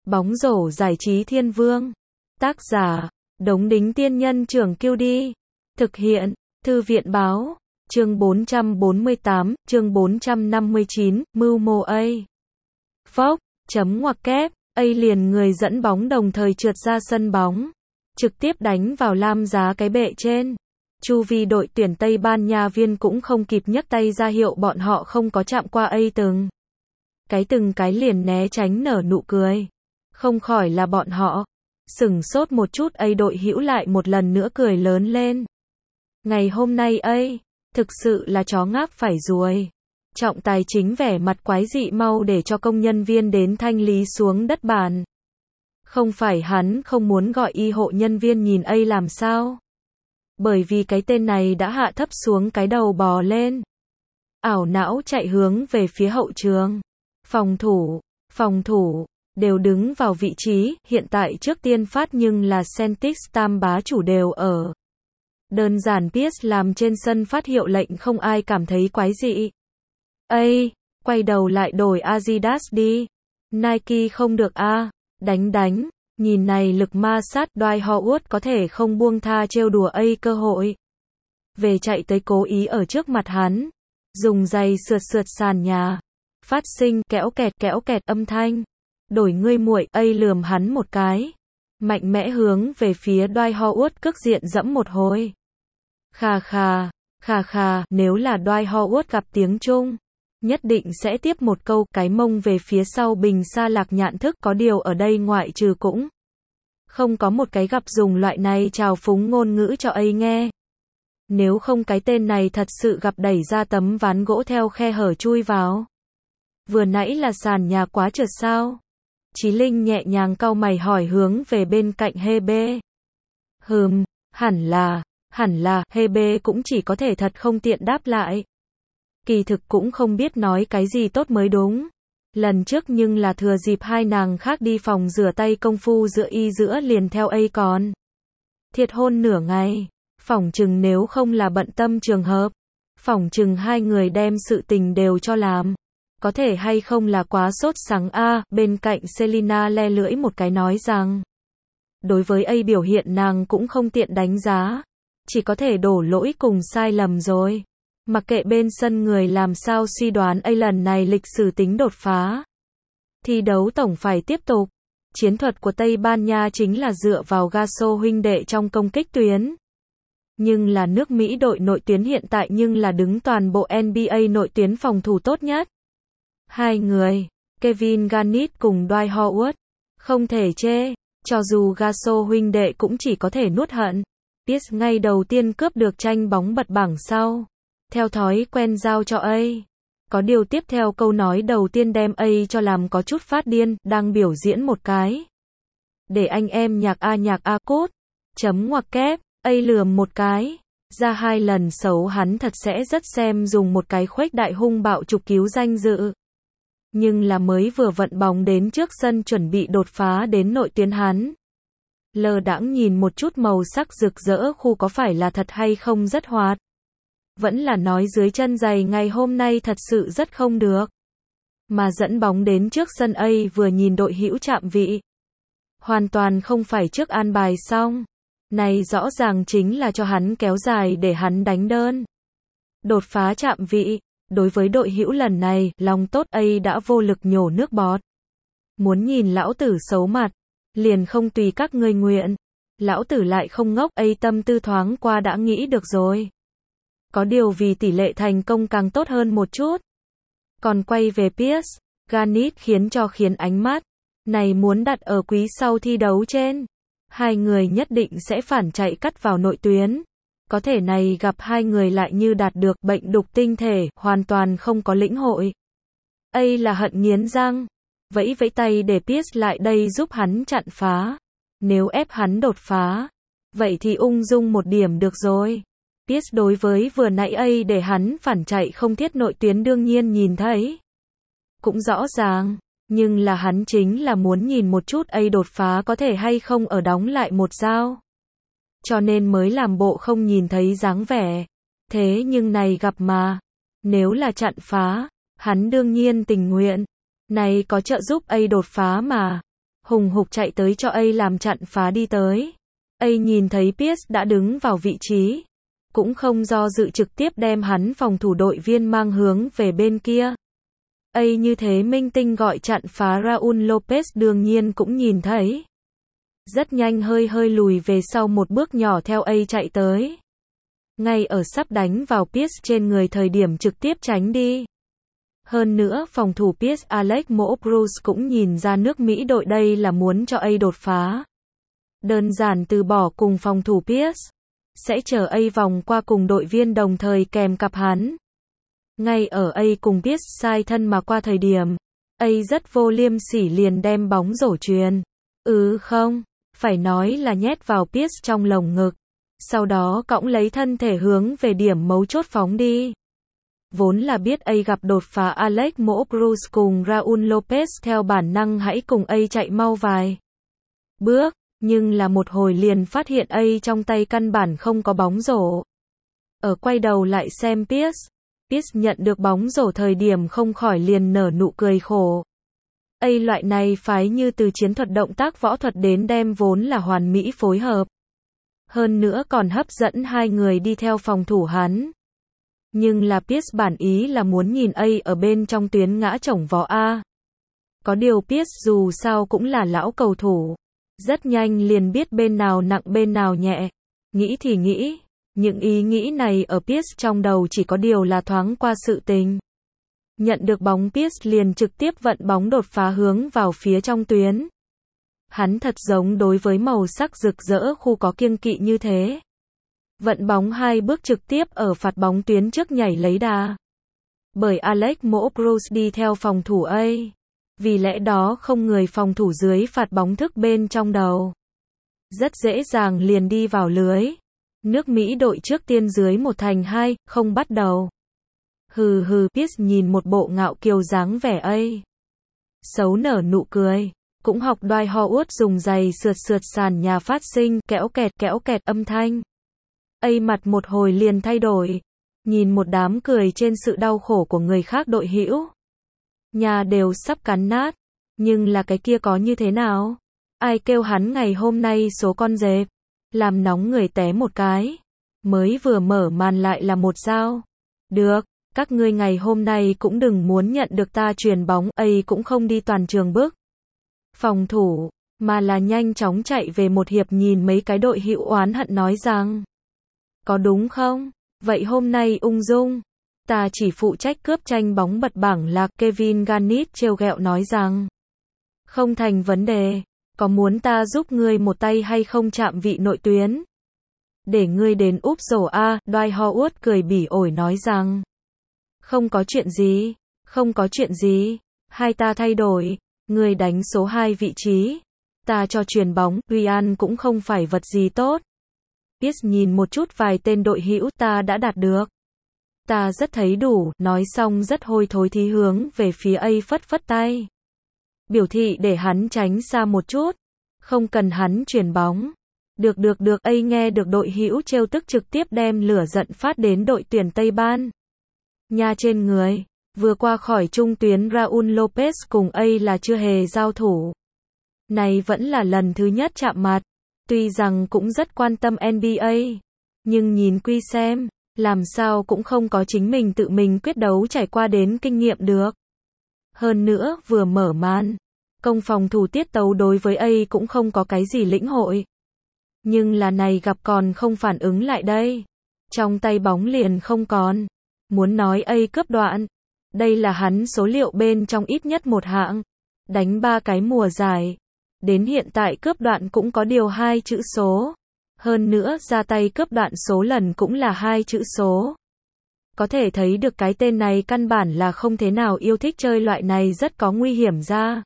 Bóng rổ giải trí thiên vương. Tác giả, Đống Đính Tiên Nhân Trưởng Kiêu Đi. Thực hiện, Thư viện Báo. Chương 448, chương 459, mưu mô A. Phốc, chấm ngoặc kép, A liền người dẫn bóng đồng thời trượt ra sân bóng. Trực tiếp đánh vào lam giá cái bệ trên. Chu vi đội tuyển Tây Ban Nha viên cũng không kịp nhấc tay ra hiệu bọn họ không có chạm qua A từng cái liền né tránh nở nụ cười. Không khỏi là bọn họ. Sửng sốt một chút, A đội hữu lại một lần nữa cười lớn lên. Ngày hôm nay A, thực sự là chó ngáp phải ruồi. Trọng tài chính vẻ mặt quái dị mau để cho công nhân viên đến thanh lý xuống đất bàn. Không phải hắn không muốn gọi y hộ nhân viên nhìn A làm sao. Bởi vì cái tên này đã hạ thấp xuống cái đầu bò lên. Ảo não chạy hướng về phía hậu trường. Phòng thủ, đều đứng vào vị trí, hiện tại trước tiên phát nhưng là Celtics tam bá chủ đều ở. Đơn giản Pierce làm trên sân phát hiệu lệnh không ai cảm thấy quái dị. A, quay đầu lại đổi Adidas đi. Nike không được a, đánh. Nhìn này lực ma sát, Dwight Howard có thể không buông tha trêu đùa A cơ hội. Về chạy tới cố ý ở trước mặt hắn. Dùng giày sượt sàn nhà. Phát sinh kéo kẹt âm thanh. Đổi ngươi muội, A lườm hắn một cái. Mạnh mẽ hướng về phía Dwight Howard cước diện dẫm một hồi. Khà, nếu là Dwight Howard gặp tiếng Trung, nhất định sẽ tiếp một câu, cái mông về phía sau bình xa lạc nhạn thức, có điều ở đây ngoại trừ cũng không có một cái gặp dùng loại này trào phúng ngôn ngữ cho A nghe. Nếu không cái tên này thật sự gặp đẩy ra tấm ván gỗ theo khe hở chui vào. Vừa nãy là sàn nhà quá trượt sao? Chí Linh nhẹ nhàng cau mày hỏi hướng về bên cạnh Hebe. Hẳn là, Hebe cũng chỉ có thể thật không tiện đáp lại. Kỳ thực cũng không biết nói cái gì tốt mới đúng. Lần trước nhưng là thừa dịp hai nàng khác đi phòng rửa tay công phu giữa liền theo A còn. Thiệt hôn nửa ngày. Phỏng chừng nếu không là bận tâm trường hợp. Phỏng chừng hai người đem sự tình đều cho làm. Có thể hay không là quá sốt sắng a. Bên cạnh Selina le lưỡi một cái nói rằng. Đối với A biểu hiện nàng cũng không tiện đánh giá. Chỉ có thể đổ lỗi cùng sai lầm rồi. Mặc kệ bên sân người làm sao suy đoán A lần này lịch sử tính đột phá. Thi đấu tổng phải tiếp tục. Chiến thuật của Tây Ban Nha chính là dựa vào Gaso huynh đệ trong công kích tuyến. Nhưng là nước Mỹ đội nội tuyến hiện tại nhưng là đứng toàn bộ NBA nội tuyến phòng thủ tốt nhất. Hai người, Kevin Garnett cùng Dwight Howard, không thể chê, cho dù Gaso huynh đệ cũng chỉ có thể nuốt hận. Pierce ngay đầu tiên cướp được tranh bóng bật bảng sau. Theo thói quen giao cho A. Có điều tiếp theo câu nói đầu tiên đem A cho làm có chút phát điên, đang biểu diễn một cái. Để anh em nhạc A cốt. Chấm ngoặc kép, A lườm một cái. Ra hai lần xấu hắn thật sẽ rất xem dùng một cái khuếch đại hung bạo trục cứu danh dự. Nhưng là mới vừa vận bóng đến trước sân chuẩn bị đột phá đến nội tuyến hắn. Lờ đãng nhìn một chút màu sắc rực rỡ khu có phải là thật hay không rất hoạt. Vẫn là nói dưới chân giày ngày hôm nay thật sự rất không được. Mà dẫn bóng đến trước sân A vừa nhìn đội hữu chạm vị. Hoàn toàn không phải trước an bài xong. Này rõ ràng chính là cho hắn kéo dài để hắn đánh đơn. Đột phá chạm vị. Đối với đội hữu lần này, lòng tốt A đã vô lực nhổ nước bọt. Muốn nhìn lão tử xấu mặt. Liền không tùy các ngươi nguyện. Lão tử lại không ngốc, A tâm tư thoáng qua đã nghĩ được rồi. Có điều vì tỷ lệ thành công càng tốt hơn một chút. Còn quay về Pierce, Garnett khiến ánh mắt này muốn đặt ở quý sau thi đấu trên. Hai người nhất định sẽ phản chạy cắt vào nội tuyến. Có thể này gặp hai người lại như đạt được bệnh đục tinh thể, hoàn toàn không có lĩnh hội. A là hận nghiến răng. Vẫy tay để Pierce lại đây giúp hắn chặn phá. Nếu ép hắn đột phá, vậy thì ung dung một điểm được rồi. Pierce đối với vừa nãy A để hắn phản chạy không thiết nội tuyến đương nhiên nhìn thấy. Cũng rõ ràng, nhưng là hắn chính là muốn nhìn một chút A đột phá có thể hay không ở đóng lại một dao. Cho nên mới làm bộ không nhìn thấy dáng vẻ. Thế nhưng này gặp mà. Nếu là chặn phá, hắn đương nhiên tình nguyện. Này có trợ giúp A đột phá mà. hùng hục chạy tới cho A làm chặn phá đi tới. A nhìn thấy Pierce đã đứng vào vị trí, cũng không do dự trực tiếp đem hắn phòng thủ đội viên mang hướng về bên kia. A như thế minh tinh gọi chặn phá Raul Lopez đương nhiên cũng nhìn thấy. Rất nhanh hơi lùi về sau một bước nhỏ theo A chạy tới. Ngay ở sắp đánh vào Pierce trên người thời điểm trực tiếp tránh đi. Hơn nữa phòng thủ Pierce Alex Mo Bruce cũng nhìn ra nước Mỹ đội đây là muốn cho A đột phá. Đơn giản từ bỏ cùng phòng thủ Pierce. Sẽ chờ A vòng qua cùng đội viên đồng thời kèm cặp hắn. Ngay ở A cùng Pierce sai thân mà qua thời điểm, A rất vô liêm sỉ liền đem bóng rổ chuyền. Không, phải nói là nhét vào Pierce trong lồng ngực. Sau đó cõng lấy thân thể hướng về điểm mấu chốt phóng đi. Vốn là biết A gặp đột phá Alex Mo Bruce cùng Raul Lopez theo bản năng hãy cùng A chạy mau vài bước, nhưng là một hồi liền phát hiện A trong tay căn bản không có bóng rổ. Ở quay đầu lại xem Pierce nhận được bóng rổ thời điểm không khỏi liền nở nụ cười khổ. A loại này phái như từ chiến thuật động tác võ thuật đến đem vốn là hoàn mỹ phối hợp. Hơn nữa còn hấp dẫn hai người đi theo phòng thủ hắn. Nhưng là Pierce bản ý là muốn nhìn A ở bên trong tuyến ngã chổng vó A. Có điều Pierce dù sao cũng là lão cầu thủ. Rất nhanh liền biết bên nào nặng bên nào nhẹ. Nghĩ thì nghĩ. Những ý nghĩ này ở Pierce trong đầu chỉ có điều là thoáng qua sự tình. Nhận được bóng Pierce liền trực tiếp vận bóng đột phá hướng vào phía trong tuyến. Hắn thật giống đối với màu sắc rực rỡ khu có kiêng kỵ như thế. Vận bóng hai bước trực tiếp ở phạt bóng tuyến trước nhảy lấy đà. Bởi Alex Mo Bruce đi theo phòng thủ A. Vì lẽ đó không người phòng thủ dưới phạt bóng thức bên trong đầu. Rất dễ dàng liền đi vào lưới. Nước Mỹ đội trước tiên dưới 1-2, không bắt đầu. Pierce nhìn một bộ ngạo kiều dáng vẻ A. Xấu nở nụ cười. Cũng học Dwight Howard dùng giày sượt sàn nhà phát sinh kéo kẹt âm thanh. A mặt một hồi liền thay đổi. Nhìn một đám cười trên sự đau khổ của người khác đội hữu. Nhà đều sắp cắn nát. Nhưng là cái kia có như thế nào? Ai kêu hắn ngày hôm nay số con dẹp. Làm nóng người té một cái. Mới vừa mở màn lại là một dao. Được, các ngươi ngày hôm nay cũng đừng muốn nhận được ta truyền bóng. A cũng không đi toàn trường bước phòng thủ, mà là nhanh chóng chạy về một hiệp nhìn mấy cái đội hữu oán hận nói rằng. Có đúng không? Vậy hôm nay ung dung. Ta chỉ phụ trách cướp tranh bóng bật bảng lạc. Kevin Garnett trêu ghẹo nói rằng. Không thành vấn đề. Có muốn ta giúp ngươi một tay hay không chạm vị nội tuyến? Để ngươi đến úp rổ A. Dwight Howard cười bỉ ổi nói rằng. Không có chuyện gì. Không có chuyện gì. Hai ta thay đổi. Ngươi đánh số 2 vị trí. Ta cho chuyền bóng. Ryan cũng không phải vật gì tốt. Pierce nhìn một chút vài tên đội hữu ta đã đạt được. Ta rất thấy đủ. Nói xong rất hôi thối thí hướng về phía A phất tay. Biểu thị để hắn tránh xa một chút. Không cần hắn chuyền bóng. Được. A nghe được đội hữu trêu tức trực tiếp đem lửa giận phát đến đội tuyển Tây Ban Nha trên người. Vừa qua khỏi trung tuyến Raul Lopez cùng A là chưa hề giao thủ. Này vẫn là lần thứ nhất chạm mặt. Tuy rằng cũng rất quan tâm NBA. Nhưng nhìn quy xem. Làm sao cũng không có chính mình tự mình quyết đấu trải qua đến kinh nghiệm được. Hơn nữa vừa mở màn. Công phòng thủ tiết tấu đối với A cũng không có cái gì lĩnh hội. Nhưng là này gặp còn không phản ứng lại đây. Trong tay bóng liền không còn. Muốn nói A cướp đoạn. Đây là hắn số liệu bên trong ít nhất một hạng. Đánh 3 cái mùa giải. Đến hiện tại cướp đoạn cũng có điều 2 chữ số. Hơn nữa ra tay cướp đoạn số lần cũng là 2 chữ số. Có thể thấy được cái tên này căn bản là không thế nào yêu thích chơi loại này rất có nguy hiểm ra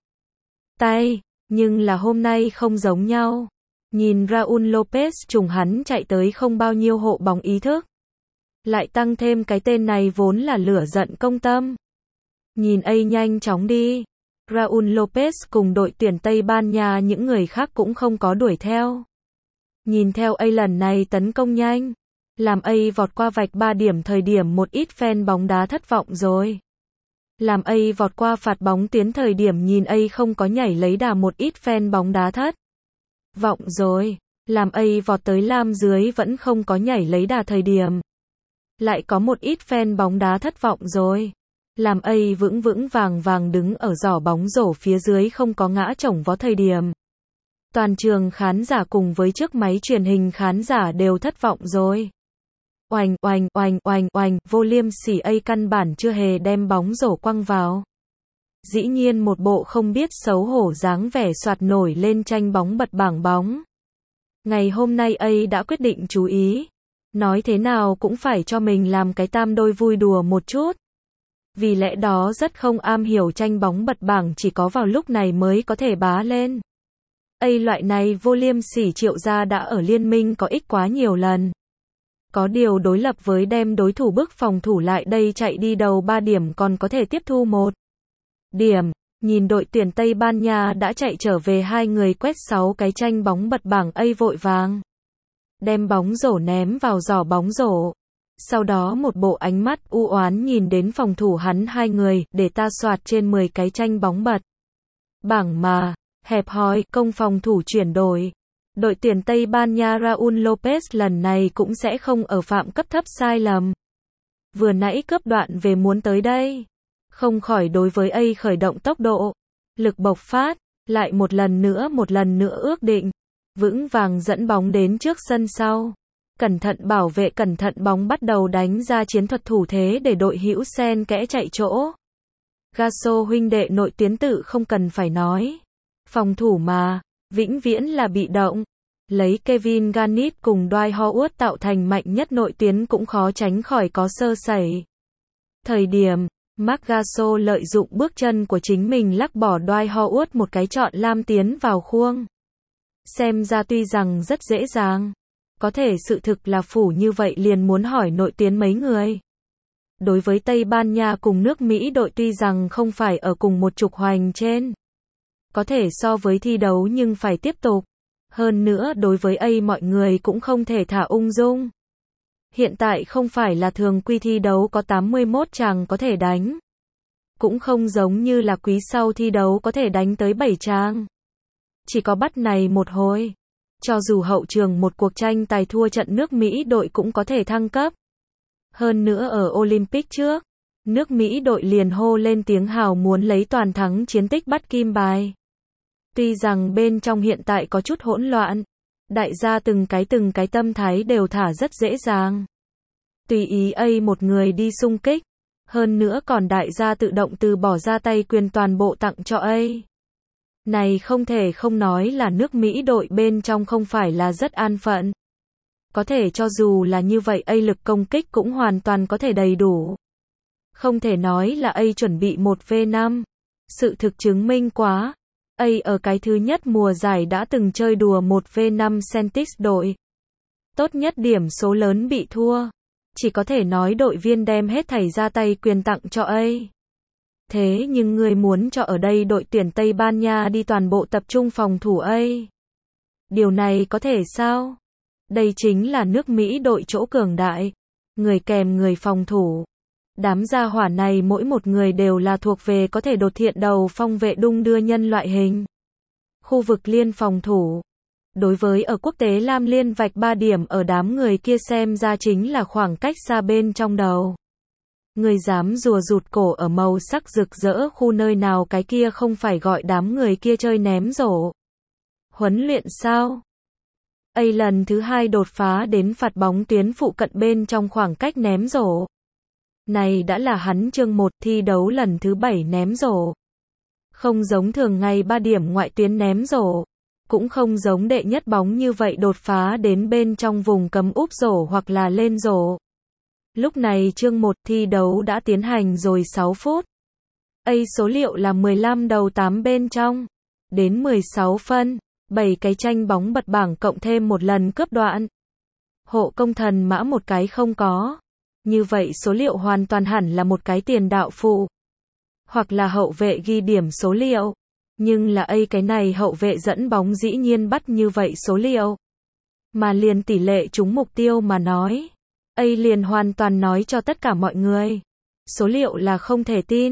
tay. Nhưng là hôm nay không giống nhau. Nhìn Raul Lopez trùng hắn chạy tới không bao nhiêu hộ bóng ý thức. Lại tăng thêm cái tên này vốn là lửa giận công tâm. Nhìn A nhanh chóng đi. Raul Lopez cùng đội tuyển Tây Ban Nha những người khác cũng không có đuổi theo. Nhìn theo A lần này tấn công nhanh. Làm A vọt qua vạch 3 điểm thời điểm một ít fan bóng đá thất vọng rồi. Làm A vọt qua phạt bóng tuyến thời điểm nhìn A không có nhảy lấy đà một ít fan bóng đá thất vọng rồi. Làm A vọt tới lam dưới vẫn không có nhảy lấy đà thời điểm. Lại có một ít fan bóng đá thất vọng rồi. Làm A vững vững vàng vàng đứng ở giỏ bóng rổ phía dưới không có ngã chổng vó thời điểm. Toàn trường khán giả cùng với chiếc máy truyền hình khán giả đều thất vọng rồi. Oành oành oành oành oành, vô liêm sỉ A căn bản chưa hề đem bóng rổ quăng vào. Dĩ nhiên một bộ không biết xấu hổ dáng vẻ soạt nổi lên tranh bóng bật bảng bóng. Ngày hôm nay A đã quyết định chú ý. Nói thế nào cũng phải cho mình làm cái tam đôi vui đùa một chút. Vì lẽ đó rất không am hiểu tranh bóng bật bảng chỉ có vào lúc này mới có thể bá lên. A loại này vô liêm sỉ Triệu gia đã ở liên minh có ích quá nhiều lần. Có điều đối lập với đem đối thủ bức phòng thủ lại đây chạy đi đầu 3 điểm còn có thể tiếp thu 1 điểm. Nhìn đội tuyển Tây Ban Nha đã chạy trở về 2 người quét 6 cái tranh bóng bật bảng A vội vàng. Đem bóng rổ ném vào giỏ bóng rổ. Sau đó một bộ ánh mắt u oán nhìn đến phòng thủ hắn 2 người, để ta soạt trên 10 cái tranh bóng bật bảng mà, hẹp hòi, công phòng thủ chuyển đổi. Đội tuyển Tây Ban Nha Raúl Lopez lần này cũng sẽ không ở phạm cấp thấp sai lầm. Vừa nãy cướp đoạn về muốn tới đây. Không khỏi đối với A khởi động tốc độ, lực bộc phát, lại một lần nữa ước định. Vững vàng dẫn bóng đến trước sân sau. Cẩn thận bảo vệ, cẩn thận bóng bắt đầu đánh ra chiến thuật thủ thế để đội hữu xen kẽ chạy chỗ. Gasso huynh đệ nội tuyến tự không cần phải nói. Phòng thủ mà, vĩnh viễn là bị động. Lấy Kevin Garnett cùng Dwight Howard tạo thành mạnh nhất nội tuyến cũng khó tránh khỏi có sơ sẩy. Thời điểm, Marc Gasol lợi dụng bước chân của chính mình lắc bỏ Dwight Howard một cái chọn lam tiến vào khuôn. Xem ra tuy rằng rất dễ dàng. Có thể sự thực là phủ như vậy liền muốn hỏi nội tuyến mấy người. Đối với Tây Ban Nha cùng nước Mỹ đội tuy rằng không phải ở cùng một trục hoành trên. Có thể so với thi đấu nhưng phải tiếp tục. Hơn nữa đối với A mọi người cũng không thể thả ung dung. Hiện tại không phải là thường quy thi đấu có 81 chàng có thể đánh. Cũng không giống như là quý sau thi đấu có thể đánh tới 7 chàng. Chỉ có bắt này một hồi. Cho dù hậu trường một cuộc tranh tài thua trận nước Mỹ đội cũng có thể thăng cấp. Hơn nữa ở Olympic trước, nước Mỹ đội liền hô lên tiếng hào muốn lấy toàn thắng chiến tích bắt kim bài. Tuy rằng bên trong hiện tại có chút hỗn loạn, đại gia từng cái tâm thái đều thả rất dễ dàng. Tùy ý A một người đi xung kích, hơn nữa còn đại gia tự động từ bỏ ra tay quyền toàn bộ tặng cho A. Này không thể không nói là nước Mỹ đội bên trong không phải là rất an phận. Có thể cho dù là như vậy A lực công kích cũng hoàn toàn có thể đầy đủ. Không thể nói là A chuẩn bị 1v5. Sự thực chứng minh quá. A ở cái thứ nhất mùa giải đã từng chơi đùa 1v5 Celtics đội. Tốt nhất điểm số lớn bị thua. Chỉ có thể nói đội viên đem hết thảy ra tay quyền tặng cho A. Thế nhưng người muốn cho ở đây đội tuyển Tây Ban Nha đi toàn bộ tập trung phòng thủ A. Điều này có thể sao? Đây chính là nước Mỹ đội chỗ cường đại. Người kèm người phòng thủ. Đám gia hỏa này mỗi một người đều là thuộc về có thể đột thiện đầu phong vệ đung đưa nhân loại hình. Khu vực liên phòng thủ. Đối với ở quốc tế Lam Liên vạch 3 điểm ở đám người kia xem ra chính là khoảng cách xa bên trong đầu. Người dám rùa rụt cổ ở màu sắc rực rỡ khu nơi nào cái kia không phải gọi đám người kia chơi ném rổ. Huấn luyện sao? A lần thứ 2 đột phá đến phạt bóng tuyến phụ cận bên trong khoảng cách ném rổ. Này đã là hắn chương 1 thi đấu lần thứ 7 ném rổ. Không giống thường ngày 3 điểm ngoại tuyến ném rổ. Cũng không giống đệ nhất bóng như vậy đột phá đến bên trong vùng cấm úp rổ hoặc là lên rổ. Lúc này chương 1 thi đấu đã tiến hành rồi 6 phút. A số liệu là 15 đầu 8 bên trong. Đến 16 phân, 7 cái tranh bóng bật bảng cộng thêm một lần cướp đoạn. Hộ công thần mã một cái không có. Như vậy số liệu hoàn toàn hẳn là một cái tiền đạo phụ. Hoặc là hậu vệ ghi điểm số liệu. Nhưng là A cái này hậu vệ dẫn bóng dĩ nhiên bắt như vậy số liệu. Mà liền tỷ lệ trúng mục tiêu mà nói. A liền hoàn toàn nói cho tất cả mọi người. Số liệu là không thể tin.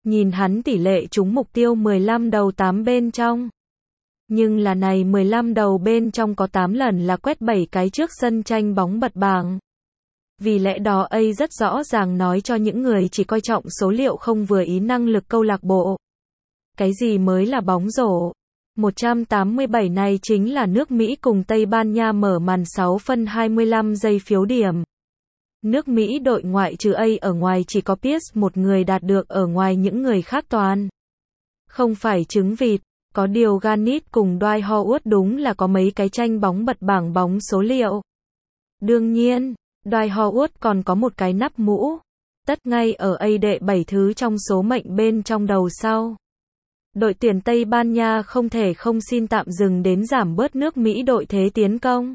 Nhìn hắn tỷ lệ trúng mục tiêu 15 đầu 8 bên trong. Nhưng là này 15 đầu bên trong có 8 lần là quét 7 cái trước sân tranh bóng bật bảng. Vì lẽ đó ấy rất rõ ràng nói cho những người chỉ coi trọng số liệu không vừa ý năng lực câu lạc bộ. Cái gì mới là bóng rổ? 187 này chính là nước Mỹ cùng Tây Ban Nha mở màn 6 phân 25 giây phiếu điểm. Nước Mỹ đội ngoại trừ A ở ngoài chỉ có Pierce một người đạt được, ở ngoài những người khác toàn không phải trứng vịt. Có điều Garnett cùng Dwight Howard đúng là có mấy cái tranh bóng bật bảng bóng số liệu. Đương nhiên, Dwight Howard còn có một cái nắp mũ. Tất ngay ở A đệ 7 thứ trong số mệnh bên trong đầu sau. Đội tuyển Tây Ban Nha không thể không xin tạm dừng đến giảm bớt nước Mỹ đội thế tiến công.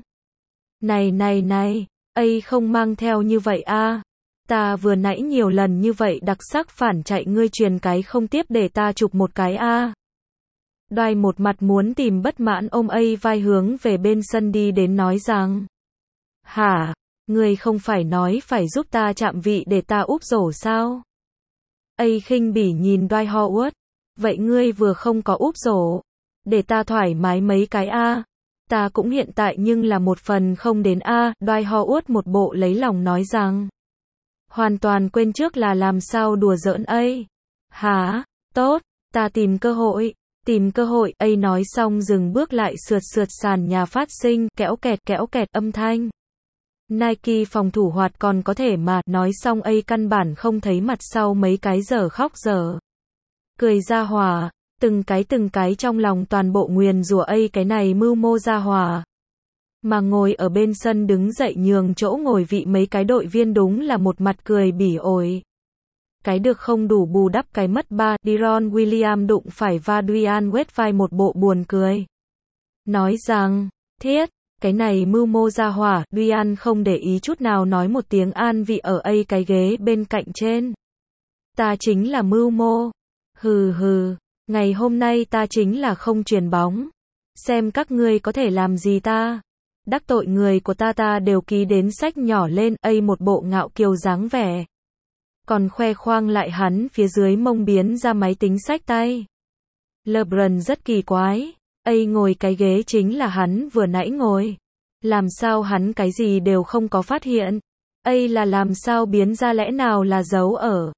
Này, A không mang theo như vậy a. Ta vừa nãy nhiều lần như vậy đặc sắc phản chạy ngươi truyền cái không tiếp để ta chụp một cái a. Dwight một mặt muốn tìm bất mãn ôm A vai hướng về bên sân đi đến nói rằng: "Hả, ngươi không phải nói phải giúp ta chạm vị để ta úp rổ sao?" A khinh bỉ nhìn Dwight Howard: "Vậy ngươi vừa không có úp rổ, để ta thoải mái mấy cái a." Ta cũng hiện tại nhưng là một phần không đến a. Dwight Howard một bộ lấy lòng nói rằng: "Hoàn toàn quên trước là làm sao đùa giỡn A." "Hả? Tốt, ta tìm cơ hội. Tìm cơ hội." A nói xong dừng bước lại sượt sàn nhà phát sinh kéo kẹt âm thanh. Nike phòng thủ hoạt còn có thể mà, nói xong A căn bản không thấy mặt sau mấy cái giờ khóc giờ cười ra hỏa, từng cái trong lòng toàn bộ nguyền rủa A cái này mưu mô ra hỏa. Mà ngồi ở bên sân đứng dậy nhường chỗ ngồi vị mấy cái đội viên đúng là một mặt cười bỉ ổi. Cái được không đủ bù đắp cái mất ba. Deron Williams đụng phải va Dwyane Wade vai một bộ buồn cười. Nói rằng, thiết, cái này mưu mô ra hỏa. Dwyane không để ý chút nào nói một tiếng an vị ở A cái ghế bên cạnh trên. Ta chính là mưu mô. Hừ, ngày hôm nay ta chính là không chuyền bóng. Xem các ngươi có thể làm gì ta. Đắc tội người của ta đều ký đến sách nhỏ lên. A một bộ ngạo kiều dáng vẻ. Còn khoe khoang lại hắn phía dưới mông biến ra máy tính xách tay. LeBron rất kỳ quái. A ngồi cái ghế chính là hắn vừa nãy ngồi. Làm sao hắn cái gì đều không có phát hiện. A là làm sao biến ra lẽ nào là giấu ở.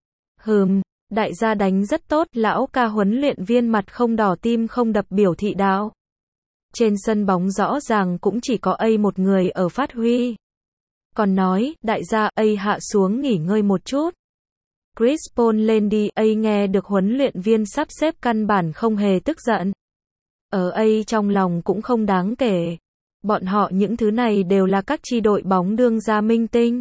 Đại gia đánh rất tốt. Lão ca huấn luyện viên mặt không đỏ tim không đập biểu thị đạo. Trên sân bóng rõ ràng cũng chỉ có A một người ở phát huy. Còn nói, đại gia, A hạ xuống nghỉ ngơi một chút. Chris Paul lên đi. A nghe được huấn luyện viên sắp xếp căn bản không hề tức giận. Ở A trong lòng cũng không đáng kể. Bọn họ những thứ này đều là các chi đội bóng đương gia minh tinh.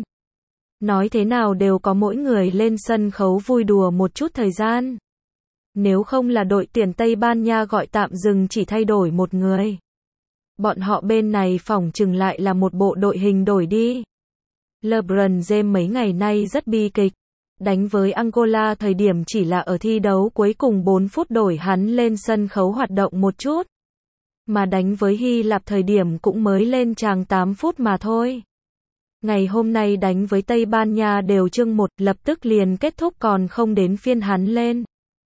Nói thế nào đều có mỗi người lên sân khấu vui đùa một chút thời gian. Nếu không là đội tuyển Tây Ban Nha gọi tạm dừng chỉ thay đổi một người. Bọn họ bên này phỏng chừng lại là một bộ đội hình đổi đi. LeBron James mấy ngày nay rất bi kịch. Đánh với Angola thời điểm chỉ là ở thi đấu cuối cùng 4 phút đổi hắn lên sân khấu hoạt động một chút. Mà đánh với Hy Lạp thời điểm cũng mới lên tràng 8 phút mà thôi. Ngày hôm nay đánh với Tây Ban Nha đều chương 1 lập tức liền kết thúc còn không đến phiên hắn lên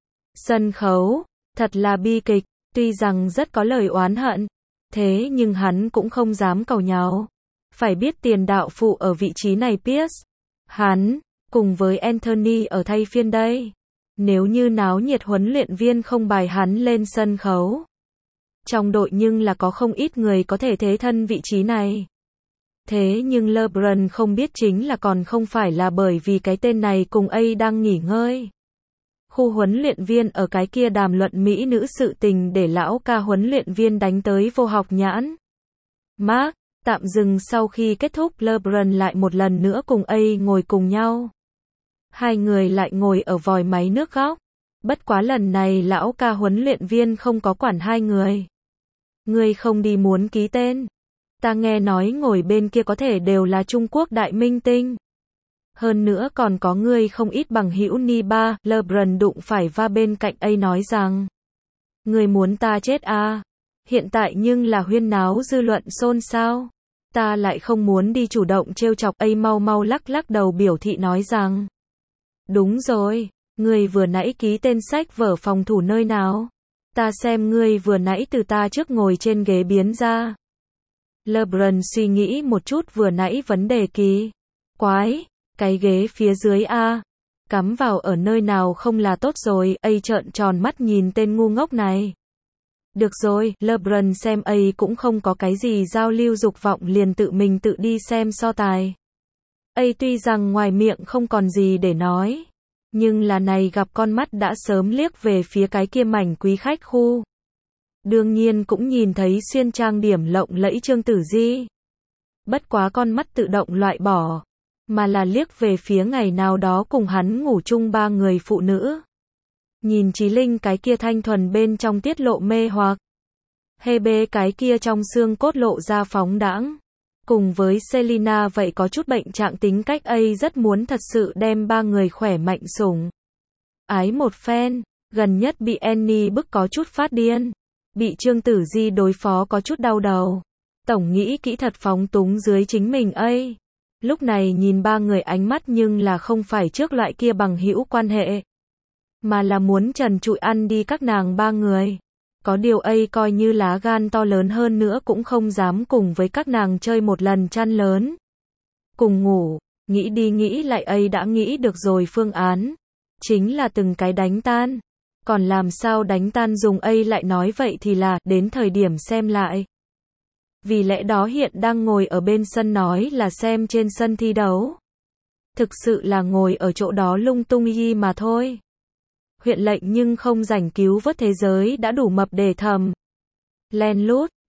sân khấu. Thật là bi kịch, tuy rằng rất có lời oán hận. Thế nhưng hắn cũng không dám càu nhàu. Phải biết tiền đạo phụ ở vị trí này Pierce. Hắn, cùng với Anthony ở thay phiên đây. Nếu như náo nhiệt huấn luyện viên không bài hắn lên sân khấu. Trong đội nhưng là có không ít người có thể thế thân vị trí này. Thế nhưng LeBron không biết chính là còn không phải là bởi vì cái tên này cùng A đang nghỉ ngơi. Khu huấn luyện viên ở cái kia đàm luận mỹ nữ sự tình để lão ca huấn luyện viên đánh tới vô học nhãn. Mark, tạm dừng sau khi kết thúc LeBron lại một lần nữa cùng A ngồi cùng nhau. Hai người lại ngồi ở vòi máy nước góc. Bất quá lần này lão ca huấn luyện viên không có quản hai người. Ngươi không đi muốn ký tên. Ta nghe nói ngồi bên kia có thể đều là Trung Quốc đại minh tinh. Hơn nữa còn có ngươi không ít bằng hữu ni ba. LeBron đụng phải va bên cạnh A nói rằng. Ngươi muốn ta chết à? Hiện tại nhưng là huyên náo dư luận xôn xao. Ta lại không muốn đi chủ động trêu chọc. A mau lắc đầu biểu thị nói rằng. Đúng rồi, Ngươi vừa nãy ký tên sách vở phòng thủ nơi nào? Ta xem ngươi vừa nãy từ ta trước ngồi trên ghế biến ra. LeBron suy nghĩ một chút vừa nãy vấn đề kỳ quái, cái ghế phía dưới a, cắm vào ở nơi nào không là tốt rồi, trợn tròn mắt nhìn tên ngu ngốc này. Được rồi, LeBron xem cũng không có cái gì giao lưu dục vọng liền tự mình tự đi xem so tài. Tuy rằng ngoài miệng không còn gì để nói, nhưng là này gặp con mắt đã sớm liếc về phía cái kia mảnh quý khách khu. Đương nhiên cũng nhìn thấy xuyên trang điểm lộng lẫy Trương Tử Di. Bất quá con mắt tự động loại bỏ, mà là liếc về phía ngày nào đó cùng hắn ngủ chung 3 người phụ nữ. Nhìn Chí Linh cái kia thanh thuần bên trong tiết lộ mê hoặc. Hebe cái kia trong xương cốt lộ ra phóng đãng. Cùng với Selina vậy có chút bệnh trạng tính cách rất muốn thật sự đem 3 người khỏe mạnh sủng ái một phen, gần nhất bị Annie bức có chút phát điên, bị Trương Tử Di đối phó có chút đau đầu. Tổng nghĩ kỹ thật phóng túng dưới chính mình lúc này nhìn 3 người ánh mắt nhưng là không phải trước loại kia bằng hữu quan hệ, mà là muốn trần trụi ăn đi các nàng 3 người. Có điều coi như lá gan to lớn hơn nữa cũng không dám cùng với các nàng chơi một lần chăn lớn. Cùng ngủ, nghĩ đi nghĩ lại đã nghĩ được rồi phương án. Chính là từng cái đánh tan. Còn làm sao đánh tan dùng lại nói vậy thì là, đến thời điểm xem lại. Vì lẽ đó hiện đang ngồi ở bên sân nói là xem trên sân thi đấu. Thực sự là ngồi ở chỗ đó lung tung mà thôi. Huyện lệnh nhưng không rảnh cứu vớt thế giới đã đủ mập để thầm. Len lút,